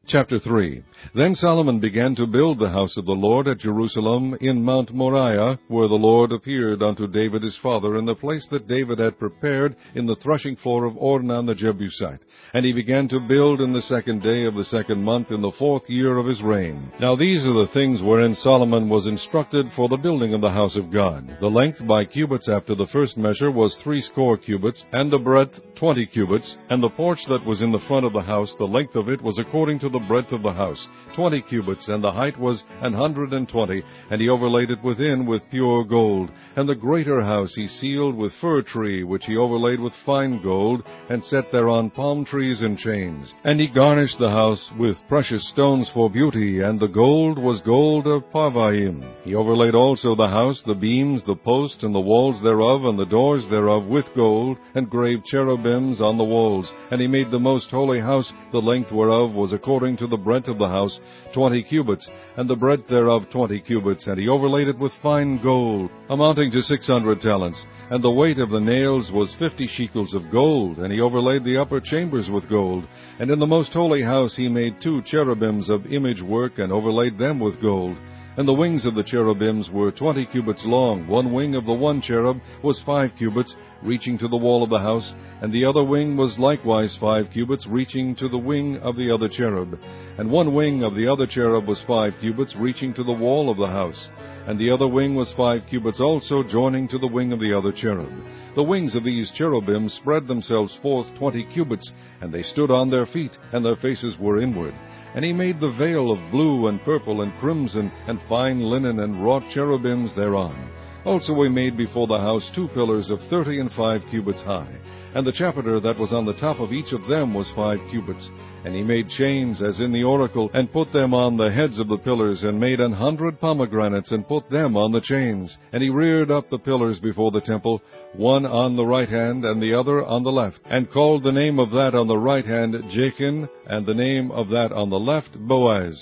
Chapter 3. Then Solomon began to build the house of the Lord at Jerusalem in Mount Moriah, where the Lord appeared unto David his father, in the place that David had prepared in the threshing floor of Ornan the Jebusite. And he began to build in the 2nd day of the 2nd month, in the 4th year of his reign. Now these are the things wherein Solomon was instructed for the building of the house of God. The length by cubits after the first measure was 60 cubits, and the breadth 20 cubits, and the porch that was in the front of the house, the length of it was according to the breadth of the house, 20 cubits, and the height was 120, and he overlaid it within with pure gold. And the greater house he sealed with fir tree, which he overlaid with fine gold, and set thereon palm trees and chains. And he garnished the house with precious stones for beauty, and the gold was gold of Parvaim. He overlaid also the house, the beams, the posts, and the walls thereof, and the doors thereof with gold, and graved cherubims on the walls. And he made the most holy house, the length whereof was according to the breadth of the house, 20 cubits, and the breadth thereof 20 cubits, and he overlaid it with fine gold, amounting to 600 talents. And the weight of the nails was 50 shekels of gold, and he overlaid the upper chambers with gold. And in the most holy house he made 2 cherubims of image work, and overlaid them with gold. And the wings of the cherubims were 20 cubits long. One wing of the one cherub was 5 cubits, reaching to the wall of the house, and the other wing was likewise 5 cubits, reaching to the wing of the other cherub. And one wing of the other cherub was 5 cubits, reaching to the wall of the house. And the other wing was 5 cubits also, joining to the wing of the other cherub. The wings of these cherubims spread themselves forth 20 cubits, and they stood on their feet, and their faces were inward. And he made the veil of blue and purple and crimson and fine linen, and wrought cherubims thereon. Also he made before the house 2 pillars of 35 cubits high, and the chapiter that was on the top of each of them was 5 cubits. And he made chains as in the oracle, and put them on the heads of the pillars, and made 100 pomegranates, and put them on the chains. And he reared up the pillars before the temple, one on the right hand, and the other on the left, and called the name of that on the right hand Jachin, and the name of that on the left Boaz.